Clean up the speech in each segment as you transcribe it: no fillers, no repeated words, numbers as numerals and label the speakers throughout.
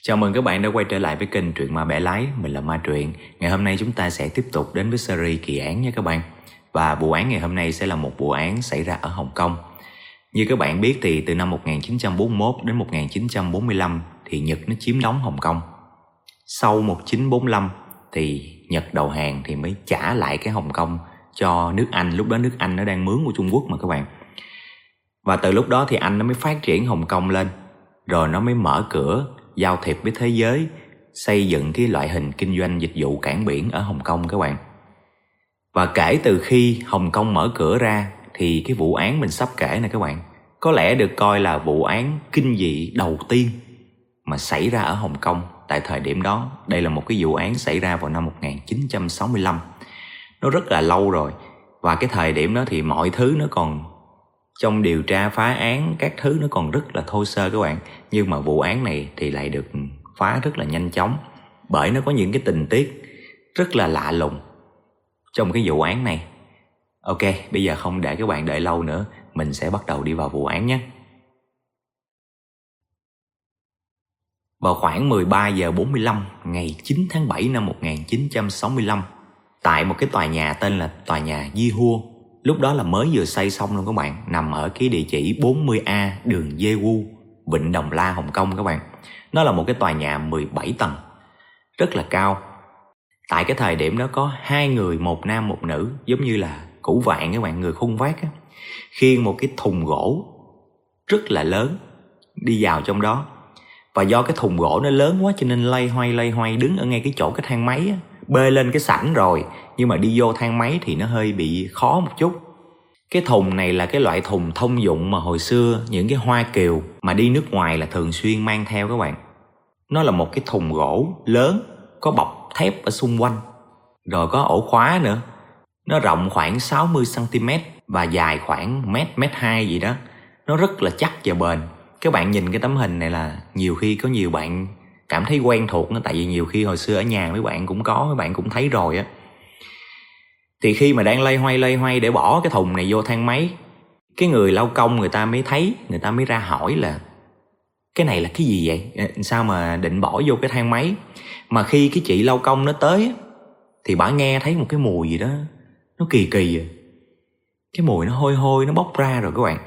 Speaker 1: Chào mừng các bạn đã quay trở lại với kênh Truyện Ma Bẻ Lái. Mình là Ma Truyện. Ngày hôm nay chúng ta sẽ tiếp tục đến với series kỳ án nha các bạn. Và vụ án ngày hôm nay sẽ là một vụ án xảy ra ở Hồng Kông. Như các bạn biết thì từ năm 1941 đến 1945 thì Nhật nó chiếm đóng Hồng Kông. Sau 1945 thì Nhật đầu hàng thì mới trả lại cái Hồng Kông cho nước Anh. Lúc đó nước Anh nó đang mướn của Trung Quốc mà các bạn. Và từ lúc đó thì Anh nó mới phát triển Hồng Kông lên. Rồi nó mới mở cửa giao thiệp với thế giới, xây dựng cái loại hình kinh doanh dịch vụ cảng biển ở Hồng Kông các bạn. Và kể từ khi Hồng Kông mở cửa ra thì cái vụ án mình sắp kể này các bạn có lẽ được coi là vụ án kinh dị đầu tiên mà xảy ra ở Hồng Kông tại thời điểm đó. Đây là một cái vụ án xảy ra vào năm 1965. Nó rất là lâu rồi. Và cái thời điểm đó thì mọi thứ nó còn trong điều tra phá án, các thứ nó còn rất là thô sơ các bạn. Nhưng mà vụ án này thì lại được phá rất là nhanh chóng, bởi nó có những cái tình tiết rất là lạ lùng trong cái vụ án này. Ok, bây giờ không để các bạn đợi lâu nữa, mình sẽ bắt đầu đi vào vụ án nhé. Vào khoảng 13 giờ 45 ngày 9 tháng 7 năm 1965, tại một cái tòa nhà tên là tòa nhà Di Hua, lúc đó là mới vừa xây xong luôn các bạn, nằm ở cái địa chỉ 40A đường Daegu, Vịnh Đồng La, Hồng Kông các bạn. Nó là một cái tòa nhà 17 tầng, rất là cao. Tại cái thời điểm đó có hai người, một nam một nữ, giống như là củ vạn các bạn, người khuân vác á, khiêng một cái thùng gỗ rất là lớn đi vào trong đó. Và do cái thùng gỗ nó lớn quá cho nên loay hoay đứng ở ngay cái chỗ cái thang máy á, bê lên cái sảnh rồi, nhưng mà đi vô thang máy thì nó hơi bị khó một chút. Cái thùng này là cái loại thùng thông dụng mà hồi xưa những cái Hoa Kiều mà đi nước ngoài là thường xuyên mang theo các bạn. Nó là một cái thùng gỗ lớn, có bọc thép ở xung quanh, rồi có ổ khóa nữa. Nó rộng khoảng 60cm và dài khoảng 1m2 gì đó. Nó rất là chắc và bền. Các bạn nhìn cái tấm hình này là nhiều khi có nhiều bạn cảm thấy quen thuộc nó, tại vì nhiều khi hồi xưa ở nhà mấy bạn cũng có, mấy bạn cũng thấy rồi á. Thì khi mà đang loay hoay để bỏ cái thùng này vô thang máy, cái người lao công người ta mới thấy, người ta mới ra hỏi là cái này là cái gì vậy? Sao mà định bỏ vô cái thang máy? Mà khi cái chị lao công nó tới thì bả nghe thấy một cái mùi gì đó nó kỳ à. Cái mùi nó hôi nó bốc ra rồi các bạn.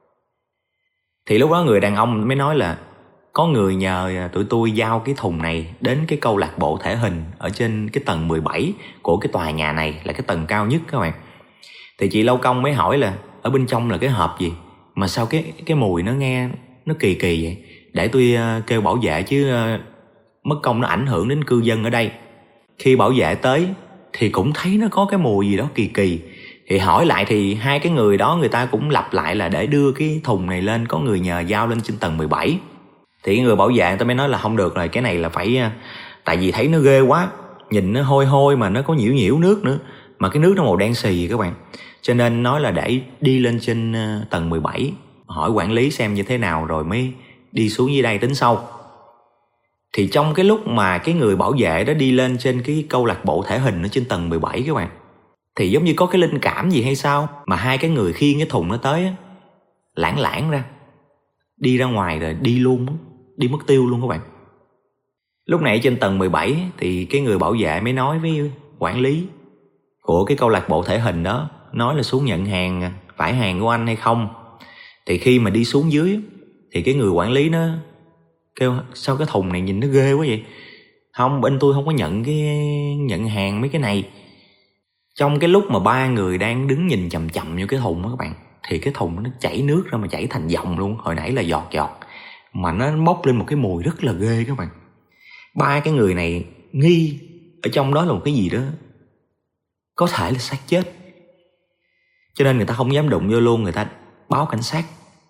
Speaker 1: Thì lúc đó người đàn ông mới nói là có người nhờ tụi tôi giao cái thùng này đến cái câu lạc bộ thể hình ở trên cái tầng 17 của cái tòa nhà này, là cái tầng cao nhất các bạn. Thì chị lao công mới hỏi là ở bên trong là cái hộp gì mà sao cái mùi nó nghe nó kỳ vậy? Để tôi kêu bảo vệ chứ mất công nó ảnh hưởng đến cư dân ở đây. Khi bảo vệ tới thì cũng thấy nó có cái mùi gì đó kỳ. Thì hỏi lại thì hai cái người đó người ta cũng lặp lại là để đưa cái thùng này lên, có người nhờ giao lên trên tầng 17. Thì người bảo vệ người ta mới nói là không được rồi, cái này là phải, tại vì thấy nó ghê quá, nhìn nó hôi mà nó có nhiễu nước nữa, mà cái nước nó màu đen xì các bạn, cho nên nói là để đi lên trên tầng 17 hỏi quản lý xem như thế nào rồi mới đi xuống dưới đây tính sau. Thì trong cái lúc mà cái người bảo vệ đó đi lên trên cái câu lạc bộ thể hình ở trên tầng 17 các bạn, thì giống như có cái linh cảm gì hay sao mà hai cái người khiêng cái thùng nó tới á, lãng ra đi ra ngoài rồi đi luôn, đi mất tiêu luôn các bạn. Lúc này trên tầng 17 thì cái người bảo vệ mới nói với quản lý của cái câu lạc bộ thể hình đó, nói là xuống nhận hàng, phải hàng của anh hay không. Thì khi mà đi xuống dưới thì cái người quản lý nó kêu sao cái thùng này nhìn nó ghê quá vậy? Không, bên tôi không có nhận hàng mấy cái này. Trong cái lúc mà ba người đang đứng nhìn chằm vô cái thùng đó các bạn, thì cái thùng nó chảy nước ra mà chảy thành dòng luôn. Hồi nãy là giọt mà nó bốc lên một cái mùi rất là ghê các bạn. Ba cái người này nghi ở trong đó là một cái gì đó có thể là xác chết, cho nên người ta không dám đụng vô luôn, người ta báo cảnh sát.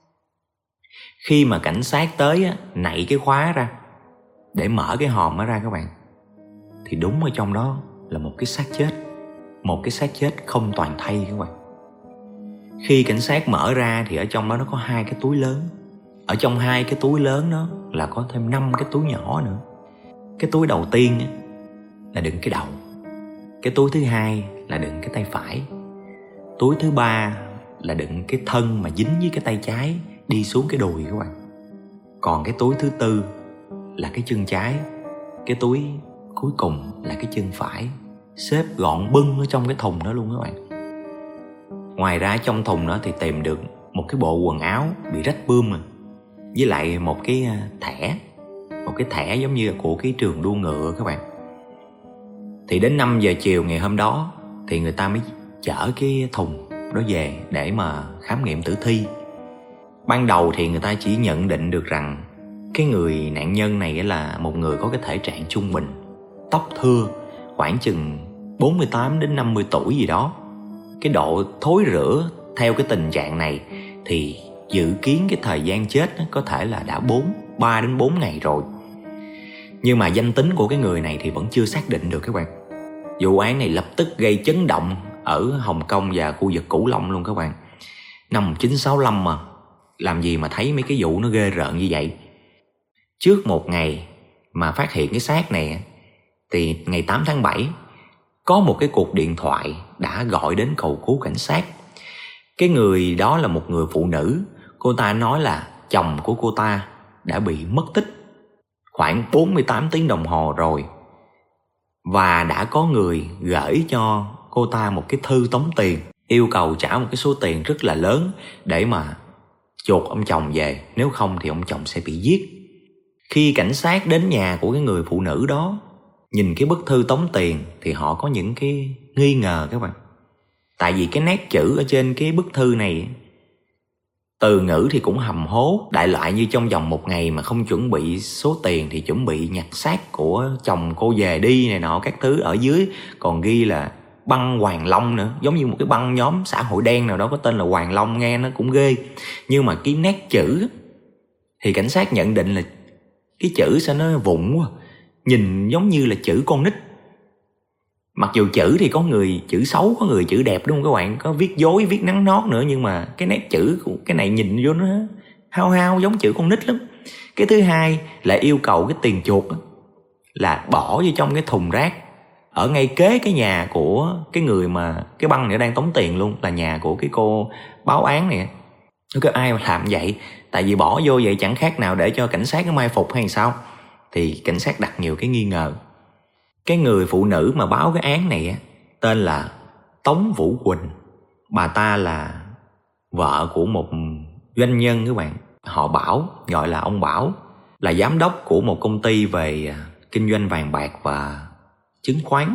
Speaker 1: Khi mà cảnh sát tới á, nạy cái khóa ra để mở cái hòm đó ra các bạn, thì đúng ở trong đó là một cái xác chết. Một cái xác chết không toàn thây các bạn. Khi cảnh sát mở ra thì ở trong đó nó có hai cái túi lớn. Ở trong hai cái túi lớn đó là có thêm 5 cái túi nhỏ nữa. Cái túi đầu tiên là đựng cái đầu, cái túi thứ hai là đựng cái tay phải, túi thứ ba là đựng cái thân mà dính với cái tay trái đi xuống cái đùi các bạn. Còn cái túi thứ tư là cái chân trái, cái túi cuối cùng là cái chân phải, xếp gọn bưng ở trong cái thùng đó luôn các bạn. Ngoài ra trong thùng đó thì tìm được một cái bộ quần áo bị rách bươm, với lại một cái thẻ giống như là của cái trường đua ngựa các bạn. Thì đến 5 giờ chiều ngày hôm đó thì người ta mới chở cái thùng đó về để mà khám nghiệm tử thi. Ban đầu thì người ta chỉ nhận định được rằng cái người nạn nhân này là một người có cái thể trạng trung bình, tóc thưa, khoảng chừng 48 đến 50 tuổi gì đó. Cái độ thối rữa theo cái tình trạng này thì dự kiến cái thời gian chết có thể là đã 3 đến 4 ngày rồi. Nhưng mà danh tính của cái người này thì vẫn chưa xác định được các bạn. Vụ án này lập tức gây chấn động ở Hồng Kông và khu vực Cửu Long luôn các bạn. Năm 1965 mà, làm gì mà thấy mấy cái vụ nó ghê rợn như vậy. Trước một ngày mà phát hiện cái xác này thì ngày 8 tháng 7 có một cái cuộc điện thoại đã gọi đến cầu cứu cảnh sát. Cái người đó là một người phụ nữ. Cô ta nói là chồng của cô ta đã bị mất tích khoảng 48 tiếng đồng hồ rồi, và đã có người gửi cho cô ta một cái thư tống tiền, yêu cầu trả một cái số tiền rất là lớn để mà chuộc ông chồng về, nếu không thì ông chồng sẽ bị giết. Khi cảnh sát đến nhà của cái người phụ nữ đó, nhìn cái bức thư tống tiền thì họ có những cái nghi ngờ các bạn. Tại vì cái nét chữ ở trên cái bức thư này, từ ngữ thì cũng hầm hố, đại loại như trong vòng một ngày mà không chuẩn bị số tiền thì chuẩn bị nhặt xác của chồng cô về đi này nọ các thứ. Ở dưới còn ghi là băng Hoàng Long nữa, giống như một cái băng nhóm xã hội đen nào đó có tên là Hoàng Long, nghe nó cũng ghê. Nhưng mà cái nét chữ thì cảnh sát nhận định là cái chữ sao nó vụng quá, nhìn giống như là chữ con nít. Mặc dù chữ thì có người chữ xấu, có người chữ đẹp đúng không các bạn, có viết dối, viết nắn nót nữa, nhưng mà cái nét chữ của cái này nhìn vô nó hao hao giống chữ con nít lắm. Cái thứ hai là yêu cầu cái tiền chuộc là bỏ vô trong cái thùng rác ở ngay kế cái nhà của cái người mà cái băng này đang tống tiền luôn, là nhà của cái cô báo án này. Nó có ai mà làm vậy? Tại vì bỏ vô vậy chẳng khác nào để cho cảnh sát nó mai phục hay sao? Thì cảnh sát đặt nhiều cái nghi ngờ. Cái người phụ nữ mà báo cái án này tên là Tống Vũ Quỳnh. Bà ta là vợ của một doanh nhân các bạn, họ Bảo, gọi là ông Bảo, là giám đốc của một công ty về kinh doanh vàng bạc và chứng khoán.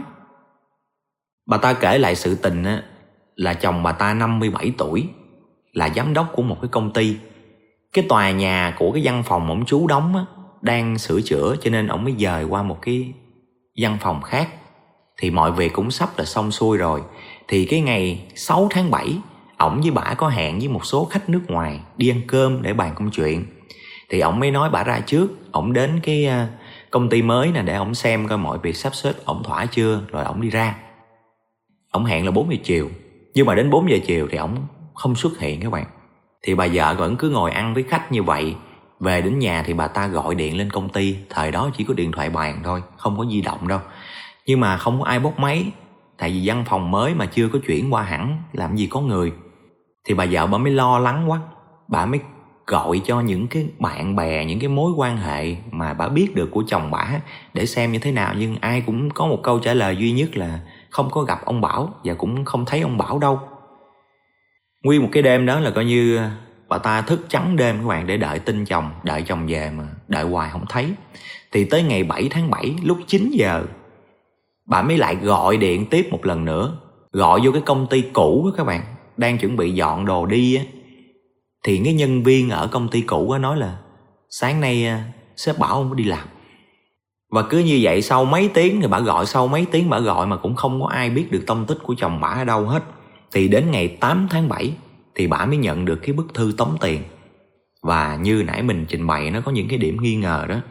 Speaker 1: Bà ta kể lại sự tình là chồng bà ta 57 tuổi, là giám đốc của một cái công ty. Cái tòa nhà của cái văn phòng ông trú đóng đang sửa chữa, cho nên ông mới dời qua một cái văn phòng khác. Thì mọi việc cũng sắp là xong xuôi rồi. Thì cái ngày 6 tháng 7 ổng với bả có hẹn với một số khách nước ngoài đi ăn cơm để bàn công chuyện. Thì ổng mới nói bả ra trước, ổng đến cái công ty mới nè để ổng xem coi mọi việc sắp xếp ổng thỏa chưa, rồi ổng đi ra. Ổng hẹn là 4 giờ chiều, nhưng mà đến 4 giờ chiều thì ổng không xuất hiện các bạn. Thì bà vợ vẫn cứ ngồi ăn với khách như vậy. Về đến nhà thì bà ta gọi điện lên công ty. Thời đó chỉ có điện thoại bàn thôi, không có di động đâu. Nhưng mà không có ai bốc máy, tại vì văn phòng mới mà chưa có chuyển qua hẳn, làm gì có người. Thì bà vợ bà mới lo lắng quá. Bà mới gọi cho những cái bạn bè, những cái mối quan hệ mà bà biết được của chồng bả để xem như thế nào. Nhưng ai cũng có một câu trả lời duy nhất là không có gặp ông Bảo và cũng không thấy ông Bảo đâu. Nguyên một cái đêm đó là coi như bà ta thức trắng đêm các bạn để đợi tin chồng, đợi chồng về mà đợi hoài không thấy. Thì tới ngày 7 tháng 7 lúc 9 giờ bà mới lại gọi điện tiếp một lần nữa, gọi vô cái công ty cũ các bạn, đang chuẩn bị dọn đồ đi á. Thì cái nhân viên ở công ty cũ á nói là sáng nay sếp bảo không có đi làm. Và cứ như vậy sau mấy tiếng thì bà gọi, sau mấy tiếng bà gọi mà cũng không có ai biết được tông tích của chồng bả ở đâu hết. Thì đến ngày 8 tháng 7 thì bà mới nhận được cái bức thư tống tiền. Và như nãy mình trình bày nó có những cái điểm nghi ngờ đó.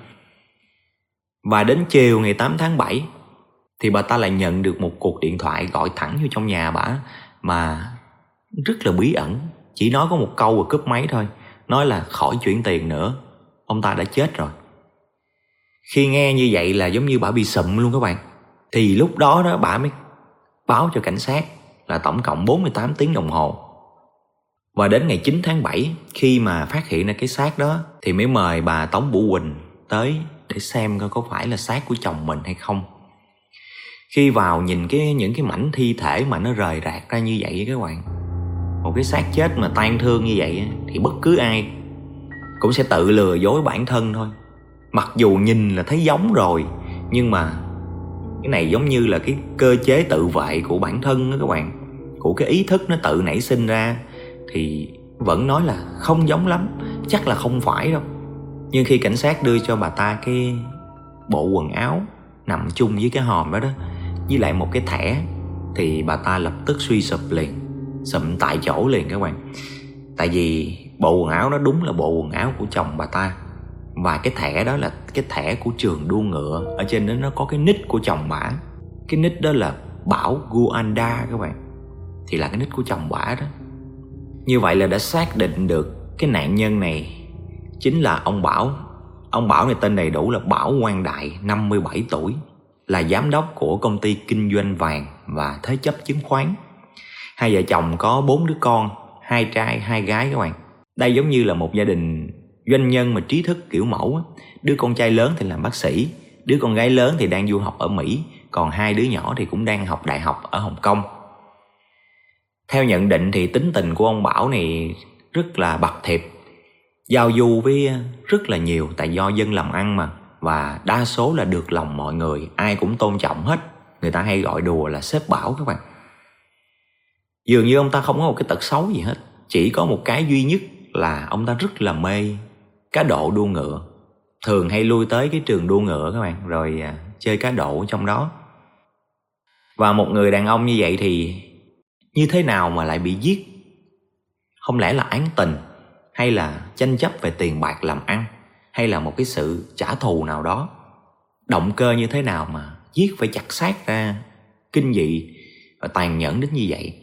Speaker 1: Và đến chiều ngày 8 tháng 7 thì bà ta lại nhận được một cuộc điện thoại gọi thẳng vô trong nhà bả, mà rất là bí ẩn. Chỉ nói có một câu và cúp máy thôi, nói là khỏi chuyển tiền nữa, ông ta đã chết rồi. Khi nghe như vậy là giống như bà bị sụm luôn các bạn. Thì lúc đó bà mới báo cho cảnh sát là tổng cộng 48 tiếng đồng hồ. Và đến ngày 9 tháng 7 khi mà phát hiện ra cái xác đó thì mới mời bà Tống Vũ Quỳnh tới để xem coi có phải là xác của chồng mình hay không. Khi vào nhìn những cái mảnh thi thể mà nó rời rạc ra như vậy các bạn, một cái xác chết mà tang thương như vậy, thì bất cứ ai cũng sẽ tự lừa dối bản thân thôi. Mặc dù nhìn là thấy giống rồi, nhưng mà cái này giống như là cái cơ chế tự vệ của bản thân đó các bạn, của cái ý thức nó tự nảy sinh ra, thì vẫn nói là không giống lắm, chắc là không phải đâu. Nhưng khi cảnh sát đưa cho bà ta cái bộ quần áo nằm chung với cái hòm đó với lại một cái thẻ, thì bà ta lập tức suy sụp liền, sụm tại chỗ liền các bạn. Tại vì bộ quần áo đó đúng là bộ quần áo của chồng bà ta, và cái thẻ đó là cái thẻ của trường đua ngựa. Ở trên đó nó có cái nick của chồng bả, cái nick đó là Bảo Guanda các bạn, thì là cái nick của chồng bả đó. Như vậy là đã xác định được cái nạn nhân này chính là ông Bảo. Ông Bảo này tên đầy đủ là Bảo Quang Đại, 57 tuổi, là giám đốc của công ty kinh doanh vàng và thế chấp chứng khoán. Hai vợ chồng có 4 đứa con, 2 trai 2 gái các bạn. Đây giống như là một gia đình doanh nhân mà trí thức kiểu mẫu á. Đứa con trai lớn thì làm bác sĩ, đứa con gái lớn thì đang du học ở Mỹ, còn 2 đứa nhỏ thì cũng đang học đại học ở Hồng Kông. Theo nhận định thì tính tình của ông Bảo này rất là bậc thiệp, giao du với rất là nhiều, tại do dân làm ăn mà, và đa số là được lòng mọi người, ai cũng tôn trọng hết. Người ta hay gọi đùa là sếp Bảo các bạn. Dường như ông ta không có một cái tật xấu gì hết, chỉ có một cái duy nhất là ông ta rất là mê cá độ đua ngựa. Thường hay lui tới cái trường đua ngựa các bạn, rồi chơi cá độ ở trong đó. Và một người đàn ông như vậy thì như thế nào mà lại bị giết? Không lẽ là án tình, hay là tranh chấp về tiền bạc làm ăn, hay là một cái sự trả thù nào đó? Động cơ như thế nào mà giết phải chặt xác ra kinh dị và tàn nhẫn đến như vậy?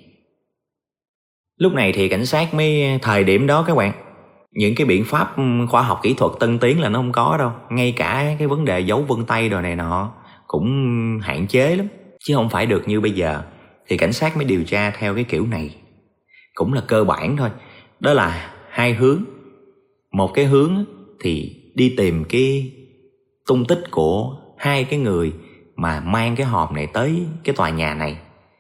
Speaker 1: Lúc này thì cảnh sát mới, thời điểm đó các bạn, những cái biện pháp khoa học kỹ thuật tân tiến là nó không có đâu. Ngay cả cái vấn đề dấu vân tay đồ này nọ cũng hạn chế lắm, chứ không phải được như bây giờ. Thì cảnh sát mới điều tra theo cái kiểu này, cũng là cơ bản thôi. Đó là 2 hướng. Một cái hướng thì đi tìm cái tung tích của 2 cái người mà mang cái hòm này tới cái tòa nhà này.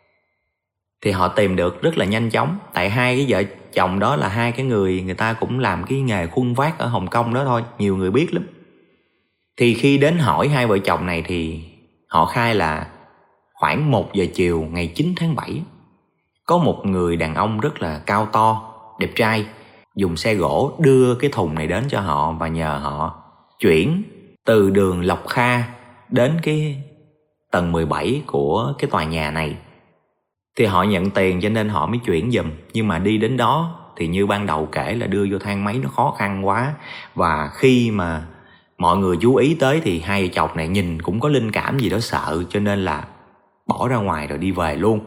Speaker 1: Thì họ tìm được rất là nhanh chóng, tại 2 cái vợ chồng đó là 2 cái người ta cũng làm cái nghề khuân vác ở Hồng Kông đó thôi, nhiều người biết lắm. Thì khi đến hỏi 2 vợ chồng này thì họ khai là khoảng 1 giờ chiều ngày 9 tháng 7, có một người đàn ông rất là cao to, đẹp trai, dùng xe gỗ đưa cái thùng này đến cho họ và nhờ họ chuyển từ đường Lộc Kha đến cái tầng 17 của cái tòa nhà này. Thì họ nhận tiền cho nên họ mới chuyển giùm. Nhưng mà đi đến đó thì như ban đầu kể là đưa vô thang máy nó khó khăn quá. Và khi mà mọi người chú ý tới thì 2 vợ chồng này nhìn cũng có linh cảm gì đó sợ, cho nên là bỏ ra ngoài rồi đi về luôn.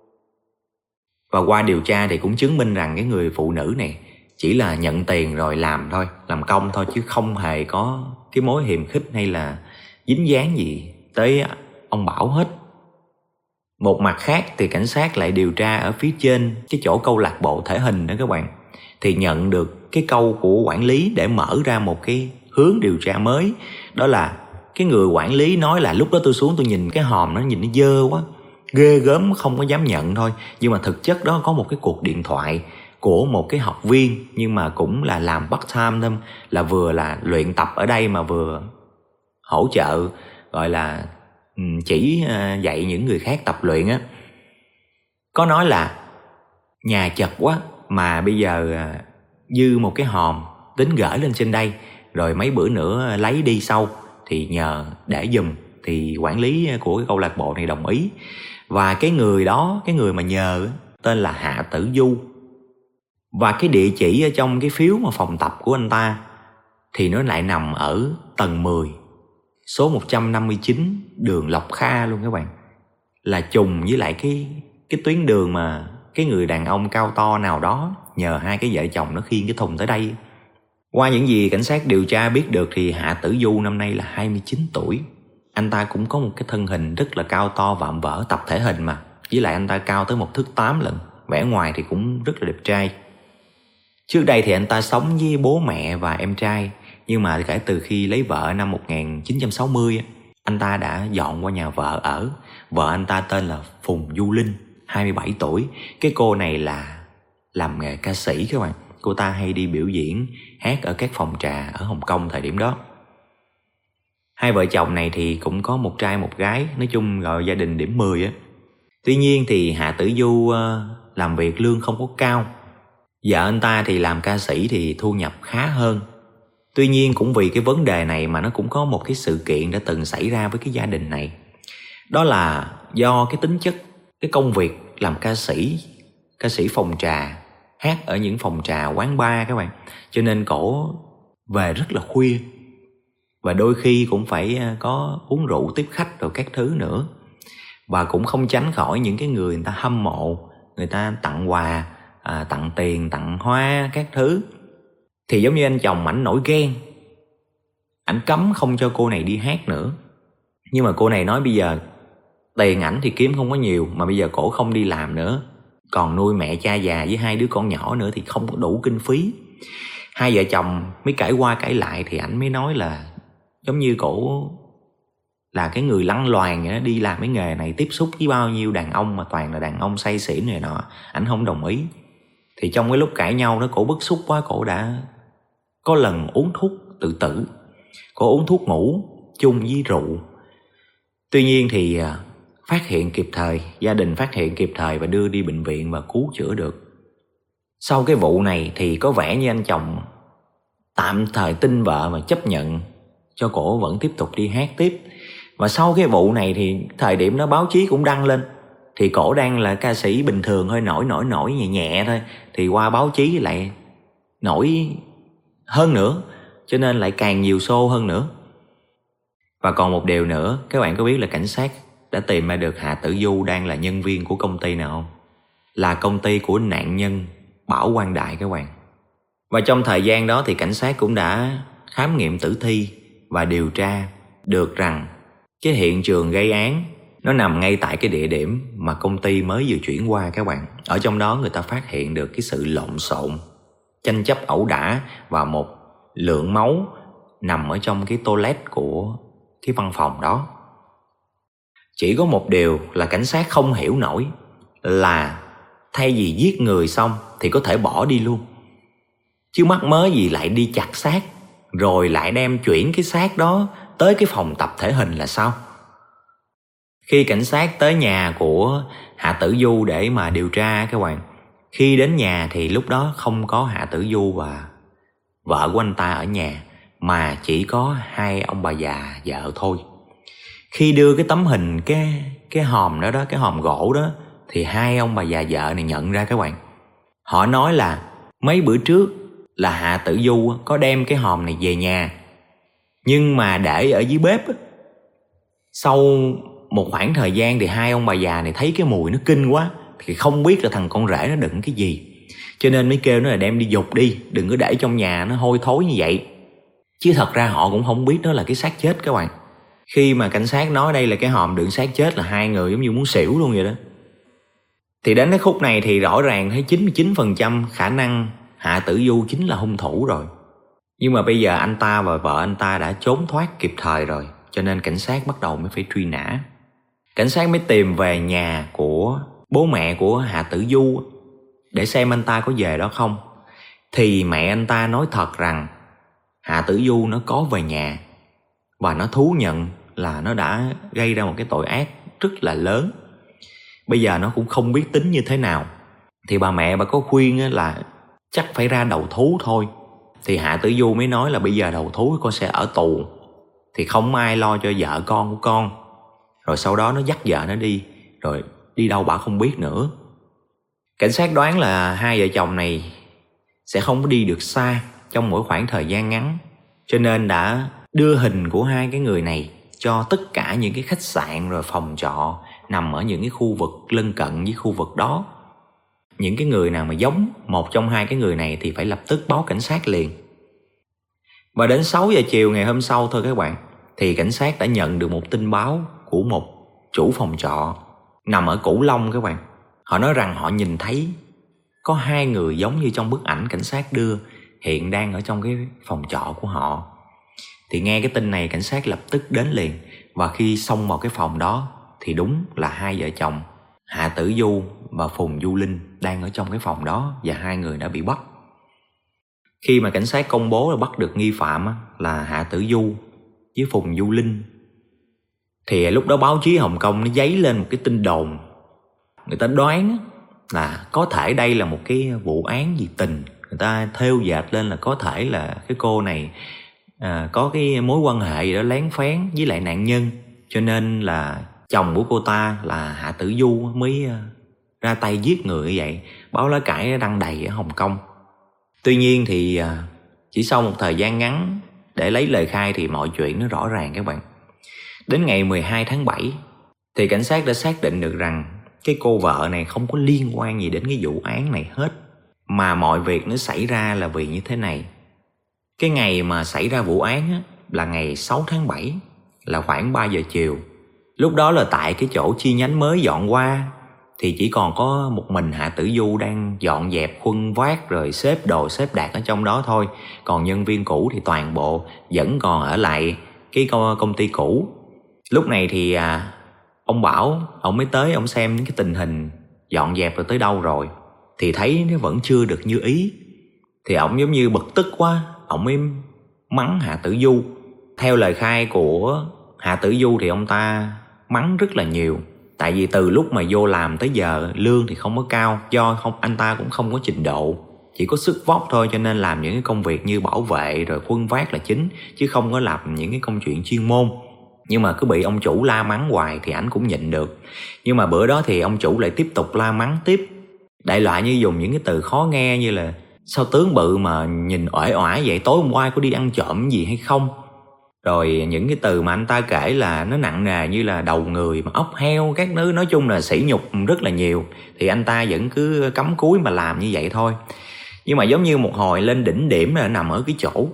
Speaker 1: Và qua điều tra thì cũng chứng minh rằng cái người phụ nữ này chỉ là nhận tiền rồi làm thôi, làm công thôi, chứ không hề có cái mối hiềm khích hay là dính dáng gì tới ông Bảo hết. Một mặt khác thì cảnh sát lại điều tra ở phía trên cái chỗ câu lạc bộ thể hình đó các bạn, thì nhận được cái câu của quản lý để mở ra một cái hướng điều tra mới. Đó là cái người quản lý nói là lúc đó tôi xuống tôi nhìn cái hòm nó nhìn nó dơ quá, ghê gớm, không có dám nhận thôi. Nhưng mà thực chất đó có một cái cuộc điện thoại của một cái học viên, nhưng mà cũng là làm part time thôi, là vừa là luyện tập ở đây mà vừa hỗ trợ, gọi là chỉ dạy những người khác tập luyện á. Có nói là nhà chật quá mà bây giờ dư một cái hòm, tính gửi lên trên đây rồi mấy bữa nữa lấy đi sau, thì nhờ để giùm. Thì quản lý của cái câu lạc bộ này đồng ý. Và cái người đó, cái người mà nhờ tên là Hạ Tử Du. Và cái địa chỉ ở trong cái phiếu mà phòng tập của anh ta thì nó lại nằm ở tầng 10, số 159 đường Lộc Kha luôn các bạn. Là trùng với lại cái tuyến đường mà cái người đàn ông cao to nào đó nhờ 2 cái vợ chồng nó khiêng cái thùng tới đây. Qua những gì cảnh sát điều tra biết được thì Hạ Tử Du năm nay là 29 tuổi. Anh ta cũng có một cái thân hình rất là cao to vạm vỡ, tập thể hình mà. Với lại anh ta cao tới 1,8 lận, vẻ ngoài thì cũng rất là đẹp trai. Trước đây thì anh ta sống với bố mẹ và em trai, Nhưng mà kể từ khi lấy vợ năm 1960, anh ta đã dọn qua nhà vợ ở. Vợ anh ta tên là Phùng Du Linh, 27 tuổi. Cái cô này là làm nghề ca sĩ các bạn. Cô ta hay đi biểu diễn, hát ở các phòng trà ở Hồng Kông thời điểm đó. Hai vợ chồng này thì cũng có một trai một gái, nói chung gọi gia đình điểm 10 á. Tuy nhiên thì Hạ Tử Du làm việc lương không có cao. Vợ anh ta thì làm ca sĩ thì thu nhập khá hơn. Tuy nhiên cũng vì cái vấn đề này mà nó cũng có một cái sự kiện đã từng xảy ra với cái gia đình này. Đó là do cái tính chất, cái công việc làm ca sĩ phòng trà, hát ở những phòng trà quán bar các bạn. Cho nên cổ về rất là khuya. Và đôi khi cũng phải có uống rượu tiếp khách rồi các thứ nữa. Và cũng không tránh khỏi những cái người ta hâm mộ, người ta tặng quà, tặng tiền, tặng hoa các thứ. Thì giống như anh chồng ảnh nổi ghen, ảnh cấm không cho cô này đi hát nữa. Nhưng mà cô này nói bây giờ tiền ảnh thì kiếm không có nhiều, mà bây giờ cổ không đi làm nữa, còn nuôi mẹ cha già với 2 đứa con nhỏ nữa thì không có đủ kinh phí. Hai vợ chồng mới cãi qua cãi lại thì ảnh mới nói là giống như cổ là cái người lăng loàn vậy đó, đi làm cái nghề này tiếp xúc với bao nhiêu đàn ông mà toàn là đàn ông say xỉn này nọ, ảnh không đồng ý. Thì trong cái lúc cãi nhau đó, cổ bức xúc quá, cổ đã có lần uống thuốc tự tử. Cổ uống thuốc ngủ chung với rượu. Tuy nhiên thì phát hiện kịp thời, gia đình phát hiện kịp thời và đưa đi bệnh viện và cứu chữa được. Sau cái vụ này thì có vẻ như anh chồng tạm thời tin vợ mà chấp nhận cho cổ vẫn tiếp tục đi hát tiếp. Và sau cái vụ này thì thời điểm đó báo chí cũng đăng lên. Thì cổ đang là ca sĩ bình thường thôi, nổi nhẹ nhẹ thôi, thì qua báo chí lại nổi hơn nữa, cho nên lại càng nhiều show hơn nữa. Và còn một điều nữa, các bạn có biết là cảnh sát đã tìm ra được Hạ Tử Du đang là nhân viên của công ty nào không? Là công ty của nạn nhân Bảo Quang Đại các bạn. Và trong thời gian đó thì cảnh sát cũng đã khám nghiệm tử thi và điều tra được rằng cái hiện trường gây án nó nằm ngay tại cái địa điểm mà công ty mới vừa chuyển qua các bạn. Ở trong đó người ta phát hiện được cái sự lộn xộn, tranh chấp ẩu đả và một lượng máu nằm ở trong cái toilet của cái văn phòng đó. Chỉ có một điều là cảnh sát không hiểu nổi là thay vì giết người xong thì có thể bỏ đi luôn, chứ mắc mớ gì lại đi chặt xác rồi lại đem chuyển cái xác đó tới cái phòng tập thể hình là sao? Khi cảnh sát tới nhà của Hạ Tử Du để mà điều tra các bạn, khi đến nhà thì lúc đó không có Hạ Tử Du và vợ của anh ta ở nhà, mà chỉ có 2 ông bà già vợ thôi. Khi đưa cái tấm hình cái hòm đó, cái hòm gỗ đó, thì 2 ông bà già vợ này nhận ra các bạn. Họ nói là mấy bữa trước là Hạ Tử Du có đem cái hòm này về nhà, nhưng mà để ở dưới bếp. Sau một khoảng thời gian thì 2 ông bà già này thấy cái mùi nó kinh quá, thì không biết là thằng con rể nó đựng cái gì, cho nên mới kêu nó là đem đi giục đi, đừng có để trong nhà nó hôi thối như vậy. Chứ thật ra họ cũng không biết đó là cái xác chết các bạn. Khi mà cảnh sát nói đây là cái hòm đựng xác chết là 2 người giống như muốn xỉu luôn vậy đó. Thì đến cái khúc này thì rõ ràng thấy 99% khả năng Hạ Tử Du chính là hung thủ rồi. Nhưng mà bây giờ anh ta và vợ anh ta đã trốn thoát kịp thời rồi, cho nên cảnh sát bắt đầu mới phải truy nã. Cảnh sát mới tìm về nhà của bố mẹ của Hạ Tử Du để xem anh ta có về đó không. Thì mẹ anh ta nói thật rằng Hạ Tử Du nó có về nhà, và nó thú nhận là nó đã gây ra một cái tội ác rất là lớn. Bây giờ nó cũng không biết tính như thế nào. Thì bà mẹ bà có khuyên là chắc phải ra đầu thú thôi. Thì Hạ Tử Du mới nói là bây giờ đầu thú con sẽ ở tù, thì không ai lo cho vợ con của con. Rồi sau đó nó dắt vợ nó đi, rồi đi đâu bà không biết nữa. Cảnh sát đoán là 2 vợ chồng này sẽ không có đi được xa trong mỗi khoảng thời gian ngắn, cho nên đã đưa hình của 2 cái người này cho tất cả những cái khách sạn rồi phòng trọ nằm ở những cái khu vực lân cận với khu vực đó. Những cái người nào mà giống một trong 2 cái người này thì phải lập tức báo cảnh sát liền. Và đến 6 giờ chiều ngày hôm sau thôi các bạn, thì cảnh sát đã nhận được một tin báo của một chủ phòng trọ nằm ở Cửu Long các bạn. Họ nói rằng họ nhìn thấy có 2 người giống như trong bức ảnh cảnh sát đưa, hiện đang ở trong cái phòng trọ của họ. Thì nghe cái tin này, cảnh sát lập tức đến liền. Và khi xông vào cái phòng đó thì đúng là hai vợ chồng Hạ Tử Du và Phùng Du Linh đang ở trong cái phòng đó, và hai người đã bị bắt. Khi mà cảnh sát công bố là bắt được nghi phạm là Hạ Tử Du với Phùng Du Linh, thì lúc đó báo chí Hồng Kông nó dấy lên một cái tin đồn. Người ta đoán là có thể đây là một cái vụ án dị tình. Người ta thêu dệt lên là có thể là cái cô này có cái mối quan hệ gì đó lén phén với lại nạn nhân, cho nên là chồng của cô ta là Hạ Tử Du mới ra tay giết người như vậy. Báo lá cải đăng đầy ở Hồng Kông. Tuy nhiên thì chỉ sau một thời gian ngắn để lấy lời khai thì mọi chuyện nó rõ ràng các bạn. Đến ngày 12 tháng 7 thì cảnh sát đã xác định được rằng cái cô vợ này không có liên quan gì đến cái vụ án này hết. Mà mọi việc nó xảy ra là vì như thế này. Cái ngày mà xảy ra vụ án là ngày 6 tháng 7, là khoảng 3 giờ chiều. Lúc đó là tại cái chỗ chi nhánh mới dọn qua thì chỉ còn có một mình Hạ Tử Du đang dọn dẹp khuân vác rồi xếp đồ xếp đạc ở trong đó thôi. Còn nhân viên cũ thì toàn bộ vẫn còn ở lại cái công ty cũ. Lúc này thì ông Bảo, ông mới tới, ông xem cái tình hình dọn dẹp rồi tới đâu rồi thì thấy nó vẫn chưa được như ý. Thì ông giống như bực tức quá, ông mới mắng Hạ Tử Du. Theo lời khai của Hạ Tử Du thì ông ta mắng rất là nhiều. Tại vì từ lúc mà vô làm tới giờ lương thì không có cao, do anh ta cũng không có trình độ, chỉ có sức vóc thôi, cho nên làm những cái công việc như bảo vệ rồi khuân vác là chính, chứ không có làm những cái công chuyện chuyên môn. Nhưng mà cứ bị ông chủ la mắng hoài thì ảnh cũng nhịn được. Nhưng mà bữa đó thì ông chủ lại tiếp tục la mắng tiếp, đại loại như dùng những cái từ khó nghe như là sao tướng bự mà nhìn uể oải vậy, tối hôm qua có đi ăn trộm gì hay không. Rồi những cái từ mà anh ta kể là nó nặng nề như là đầu người mà ốc heo các thứ, nói chung là sỉ nhục rất là nhiều. Thì anh ta vẫn cứ cắm cúi mà làm như vậy thôi. Nhưng mà giống như một hồi lên đỉnh điểm là nằm ở cái chỗ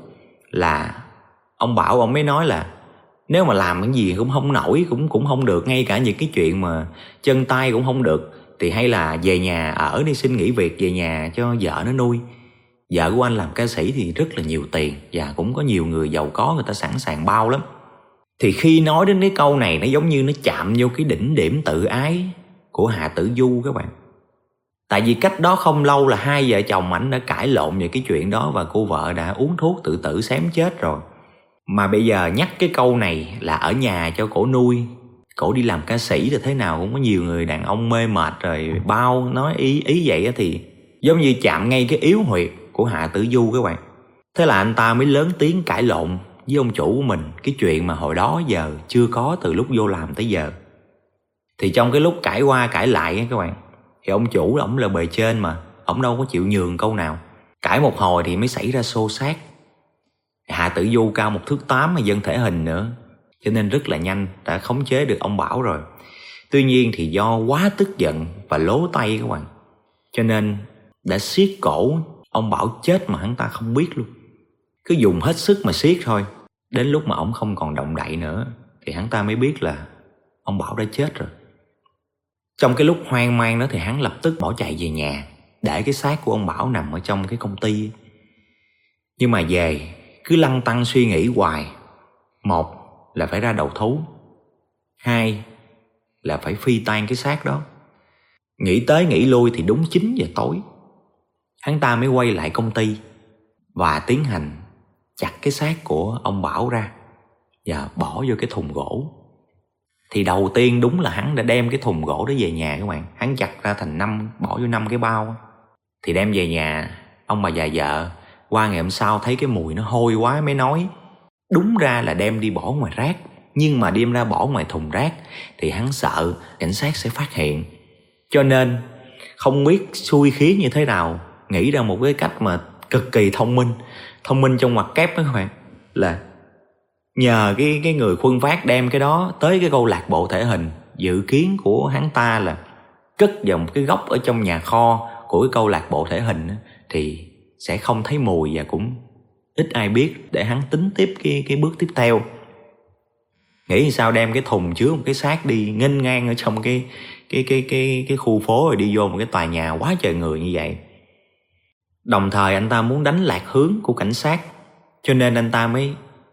Speaker 1: là ông Bảo ông mới nói là nếu mà làm cái gì cũng không nổi, cũng không được, ngay cả những cái chuyện mà chân tay cũng không được, thì hay là về nhà ở đi, xin nghỉ việc về nhà cho vợ nó nuôi. Vợ của anh làm ca sĩ thì rất là nhiều tiền, và cũng có nhiều người giàu có người ta sẵn sàng bao lắm. Thì khi nói đến cái câu này, nó giống như nó chạm vô cái đỉnh điểm tự ái của Hạ Tử Du các bạn. Tại vì cách đó không lâu là hai vợ chồng ảnh đã cãi lộn về cái chuyện đó, và cô vợ đã uống thuốc tự tử xém chết rồi. Mà bây giờ nhắc cái câu này là ở nhà cho cổ nuôi, cổ đi làm ca sĩ thì thế nào cũng có nhiều người đàn ông mê mệt rồi bao nói ý vậy, thì giống như chạm ngay cái yếu huyệt của Hạ Tử Du các bạn. Thế là anh ta mới lớn tiếng cãi lộn với ông chủ của mình, cái chuyện mà hồi đó giờ chưa có từ lúc vô làm tới giờ. Thì trong cái lúc cãi qua cãi lại các bạn, thì ông chủ ổng là bề trên mà, ổng đâu có chịu nhường câu nào. Cãi một hồi thì mới xảy ra xô xát. Hạ Tử Du cao 1m8 mà dân thể hình nữa, cho nên rất là nhanh đã khống chế được ông Bảo rồi. Tuy nhiên thì do quá tức giận và lố tay các bạn, cho nên đã siết cổ ông Bảo chết mà hắn ta không biết luôn. Cứ dùng hết sức mà siết thôi. Đến lúc mà ông không còn động đậy nữa thì hắn ta mới biết là ông Bảo đã chết rồi. Trong cái lúc hoang mang đó thì hắn lập tức bỏ chạy về nhà, để cái xác của ông Bảo nằm ở trong cái công ty. Nhưng mà về cứ lăn tăn suy nghĩ hoài. Một là phải ra đầu thú, hai là phải phi tan cái xác đó. Nghĩ tới nghĩ lui thì đúng 9 giờ tối hắn ta mới quay lại công ty và tiến hành chặt cái xác của ông Bảo ra và bỏ vô cái thùng gỗ. Thì đầu tiên đúng là hắn đã đem cái thùng gỗ đó về nhà các bạn. Hắn chặt ra thành 5, bỏ vô 5 cái bao. Thì đem về nhà, ông bà già vợ qua ngày hôm sau thấy cái mùi nó hôi quá mới nói đúng ra là đem đi bỏ ngoài rác. Nhưng mà đem ra bỏ ngoài thùng rác thì hắn sợ cảnh sát sẽ phát hiện. Cho nên không biết xui khí như thế nào, nghĩ ra một cái cách mà cực kỳ thông minh trong ngoặc kép đó các bạn, là nhờ cái người khuân vác đem cái đó tới cái câu lạc bộ thể hình. Dự kiến của hắn ta là cất vào một cái góc ở trong nhà kho của cái câu lạc bộ thể hình, thì sẽ không thấy mùi và cũng ít ai biết, để hắn tính tiếp cái bước tiếp theo. Nghĩ sao đem cái thùng chứa một cái xác đi nghênh ngang ở trong cái khu phố, rồi đi vô một cái tòa nhà quá trời người như vậy. Đồng thời anh ta muốn đánh lạc hướng của cảnh sát, cho nên anh ta mới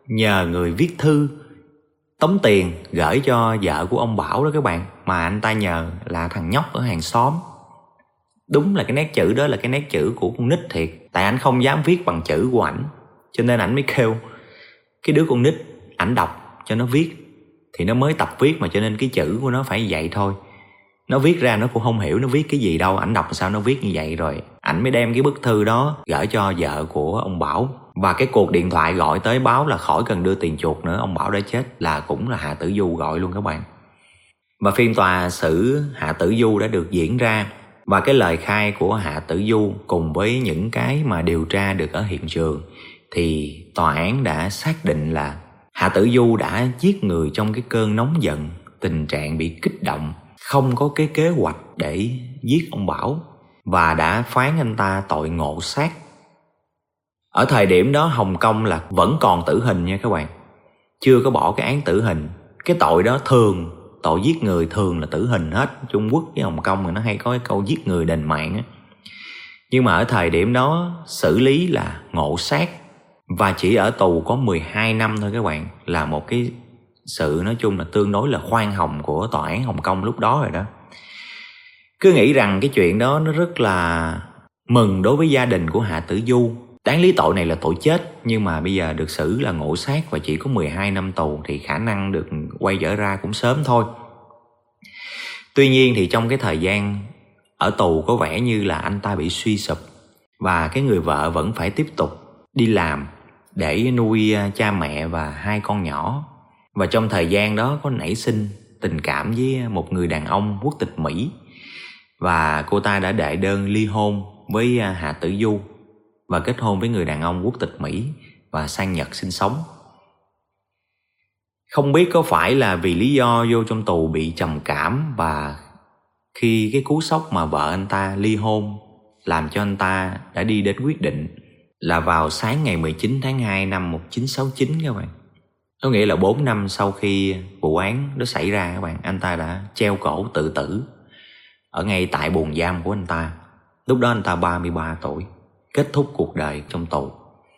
Speaker 1: nhờ người viết thư tống tiền gửi cho vợ của ông Bảo đó các bạn, mà anh ta nhờ là thằng nhóc ở hàng xóm. Đúng là cái nét chữ đó là cái nét chữ của con nít thiệt, tại anh không dám viết bằng chữ của ảnh, cho nên ảnh mới kêu cái đứa con nít ảnh đọc cho nó viết, thì nó mới tập viết mà, cho nên cái chữ của nó phải vậy thôi. Nó viết ra nó cũng không hiểu nó viết cái gì đâu, ảnh đọc sao nó viết như vậy. Rồi ảnh mới đem cái bức thư đó gửi cho vợ của ông Bảo. Và cái cuộc điện thoại gọi tới báo là khỏi cần đưa tiền chuộc nữa, ông Bảo đã chết, là cũng là Hạ Tử Du gọi luôn các bạn. Và phiên tòa xử Hạ Tử Du đã được diễn ra, và cái lời khai của Hạ Tử Du cùng với những cái mà điều tra được ở hiện trường thì tòa án đã xác định là Hạ Tử Du đã giết người trong cái cơn nóng giận, tình trạng bị kích động, không có cái kế hoạch để giết ông Bảo, và đã phán anh ta tội ngộ sát. Ở thời điểm đó Hồng Kông là vẫn còn tử hình nha các bạn, chưa có bỏ cái án tử hình. Cái tội đó thường, tội giết người thường là tử hình hết. Trung Quốc với Hồng Kông thì nó hay có cái câu giết người đền mạng á. Nhưng mà ở thời điểm đó xử lý là ngộ sát, và chỉ ở tù có 12 năm thôi các bạn, là một cái sự nói chung là tương đối là khoan hồng của tòa án Hồng Kông lúc đó rồi đó. Cứ nghĩ rằng cái chuyện đó nó rất là mừng đối với gia đình của Hạ Tử Du. Đáng lý tội này là tội chết, nhưng mà bây giờ được xử là ngộ sát và chỉ có 12 năm tù thì khả năng được quay trở ra cũng sớm thôi. Tuy nhiên thì trong cái thời gian ở tù có vẻ như là anh ta bị suy sụp, và cái người vợ vẫn phải tiếp tục đi làm để nuôi cha mẹ và 2 con nhỏ. Và trong thời gian đó có nảy sinh tình cảm với một người đàn ông quốc tịch Mỹ, và cô ta đã đệ đơn ly hôn với Hạ Tử Du và kết hôn với người đàn ông quốc tịch Mỹ và sang Nhật sinh sống. Không biết có phải là vì lý do vô trong tù bị trầm cảm, và khi cái cú sốc mà vợ anh ta ly hôn làm cho anh ta đã đi đến quyết định là vào sáng ngày 19 tháng 2 năm 1969 các bạn. Có nghĩa là 4 năm sau khi vụ án đó xảy ra các bạn, anh ta đã treo cổ tự tử ở ngay tại buồng giam của anh ta. Lúc đó anh ta 33 tuổi, kết thúc cuộc đời trong tù.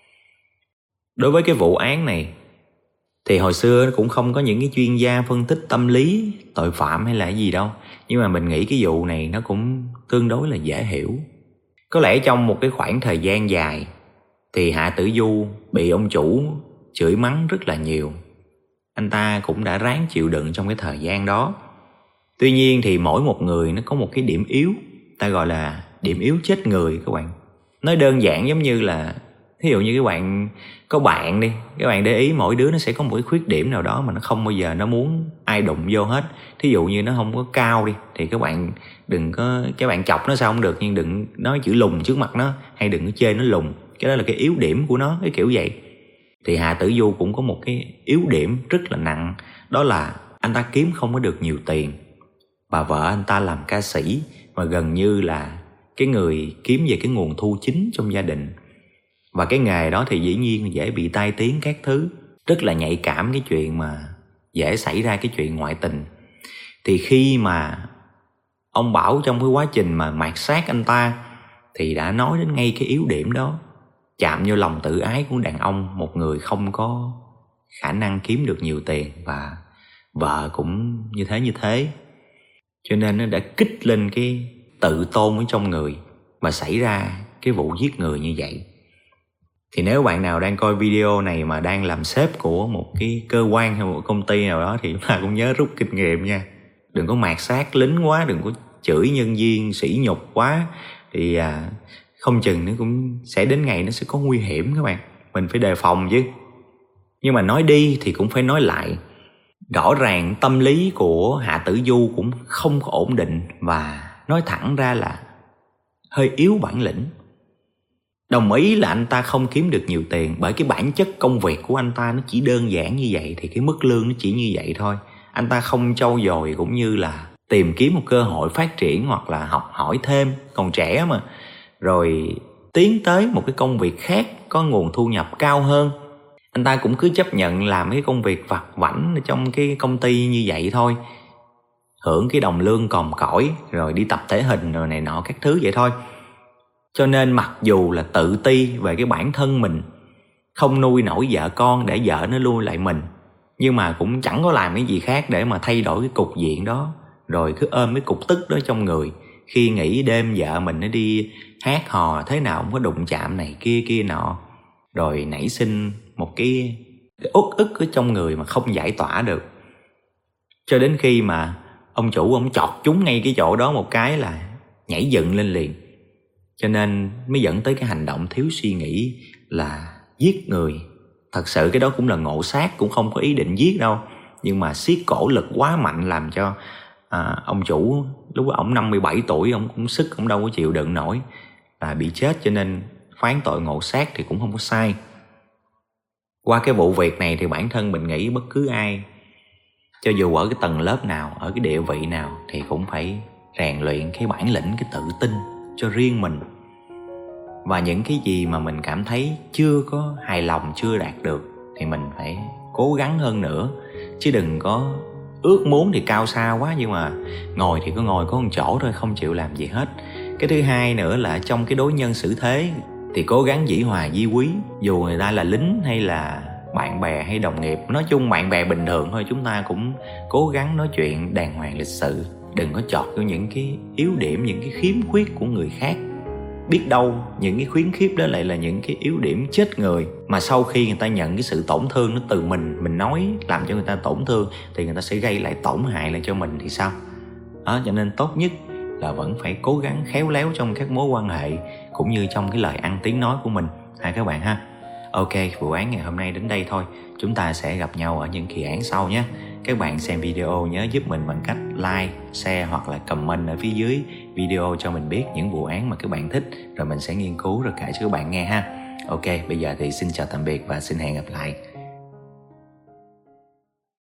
Speaker 1: Đối với cái vụ án này thì hồi xưa cũng không có những cái chuyên gia phân tích tâm lý tội phạm hay là cái gì đâu, nhưng mà mình nghĩ cái vụ này nó cũng tương đối là dễ hiểu. Có lẽ trong một cái khoảng thời gian dài thì Hạ Tử Du bị ông chủ chửi mắng rất là nhiều. Anh ta cũng đã ráng chịu đựng trong cái thời gian đó. Tuy nhiên thì mỗi một người nó có một cái điểm yếu, ta gọi là điểm yếu chết người các bạn. Nói đơn giản giống như là thí dụ như các bạn có bạn đi, các bạn để ý mỗi đứa nó sẽ có một cái khuyết điểm nào đó mà nó không bao giờ nó muốn ai đụng vô hết. Thí dụ như nó không có cao đi thì các bạn đừng có, các bạn chọc nó sao không được, nhưng đừng nói chữ lùn trước mặt nó, hay đừng có chê nó lùn. Cái đó là cái yếu điểm của nó, cái kiểu vậy. Thì Hạ Tử Du cũng có một cái yếu điểm rất là nặng, đó là anh ta kiếm không có được nhiều tiền, và vợ anh ta làm ca sĩ và gần như là cái người kiếm về cái nguồn thu chính trong gia đình. Và cái nghề đó thì dĩ nhiên dễ bị tai tiếng các thứ, rất là nhạy cảm cái chuyện mà dễ xảy ra cái chuyện ngoại tình. Thì khi mà ông Bảo trong cái quá trình mà mạt sát anh ta thì đã nói đến ngay cái yếu điểm đó, chạm vô lòng tự ái của đàn ông, một người không có khả năng kiếm được nhiều tiền, và vợ cũng như thế. Cho nên nó đã kích lên cái tự tôn ở trong người và xảy ra cái vụ giết người như vậy. Thì nếu bạn nào đang coi video này mà đang làm sếp của một cái cơ quan hay một công ty nào đó thì chúng ta cũng nhớ rút kinh nghiệm nha. Đừng có mạt sát lính quá, đừng có chửi nhân viên sỉ nhục quá, thì không chừng nó cũng sẽ đến ngày nó sẽ có nguy hiểm các bạn. Mình phải đề phòng chứ. Nhưng mà nói đi thì cũng phải nói lại. Rõ ràng tâm lý của Hạ Tử Du cũng không có ổn định, và nói thẳng ra là hơi yếu bản lĩnh. Đồng ý là anh ta không kiếm được nhiều tiền, bởi cái bản chất công việc của anh ta nó chỉ đơn giản như vậy, thì cái mức lương nó chỉ như vậy thôi. Anh ta không trau dồi cũng như là tìm kiếm một cơ hội phát triển hoặc là học hỏi thêm, còn trẻ mà, rồi tiến tới một cái công việc khác có nguồn thu nhập cao hơn. Anh ta cũng cứ chấp nhận làm cái công việc vặt vãnh trong cái công ty như vậy thôi, hưởng cái đồng lương còm cõi, rồi đi tập thể hình rồi này nọ các thứ vậy thôi. Cho nên mặc dù là tự ti về cái bản thân mình, không nuôi nổi vợ con để vợ nó nuôi lại mình, nhưng mà cũng chẳng có làm cái gì khác để mà thay đổi cái cục diện đó, rồi cứ ôm cái cục tức đó trong người. Khi nghĩ đêm vợ mình nó đi hát hò thế nào cũng có đụng chạm này kia nọ, rồi nảy sinh một cái uất ức ở trong người mà không giải tỏa được. Cho đến khi mà ông chủ ông chọt trúng ngay cái chỗ đó một cái là nhảy dựng lên liền. Cho nên mới dẫn tới cái hành động thiếu suy nghĩ là giết người. Thật sự cái đó cũng là ngộ sát, cũng không có ý định giết đâu, nhưng mà siết cổ lực quá mạnh làm cho ông chủ lúc đó ổng 57 tuổi, ổng cũng sức, ổng đâu có chịu đựng nổi là bị chết. Cho nên phán tội ngộ sát thì cũng không có sai. Qua cái vụ việc này thì bản thân mình nghĩ bất cứ ai, cho dù ở cái tầng lớp nào, ở cái địa vị nào, thì cũng phải rèn luyện cái bản lĩnh, cái tự tin cho riêng mình. Và những cái gì mà mình cảm thấy chưa có hài lòng, chưa đạt được thì mình phải cố gắng hơn nữa. Chứ đừng có ước muốn thì cao xa quá, nhưng mà ngồi thì có ngồi có một chỗ thôi, không chịu làm gì hết. Cái thứ hai nữa là trong cái đối nhân xử thế thì cố gắng dĩ hòa vi quý. Dù người ta là lính hay là bạn bè hay đồng nghiệp, nói chung bạn bè bình thường thôi, chúng ta cũng cố gắng nói chuyện đàng hoàng lịch sự. Đừng có chọt vô những cái yếu điểm, những cái khiếm khuyết của người khác. Biết đâu những cái khuyến khuyết đó lại là những cái yếu điểm chết người, mà sau khi người ta nhận cái sự tổn thương nó từ mình nói làm cho người ta tổn thương, thì người ta sẽ gây lại tổn hại lại cho mình thì sao đó. Cho nên tốt nhất là vẫn phải cố gắng khéo léo trong các mối quan hệ, cũng như trong cái lời ăn tiếng nói của mình ha các bạn ha. Ok, vụ án ngày hôm nay đến đây thôi. Chúng ta sẽ gặp nhau ở những kỳ án sau nhé. Các bạn xem video nhớ giúp mình bằng cách like, share hoặc là comment ở phía dưới video cho mình biết những vụ án mà các bạn thích, rồi mình sẽ nghiên cứu rồi kể cho các bạn nghe ha. Ok, bây giờ thì xin chào tạm biệt và xin hẹn gặp lại.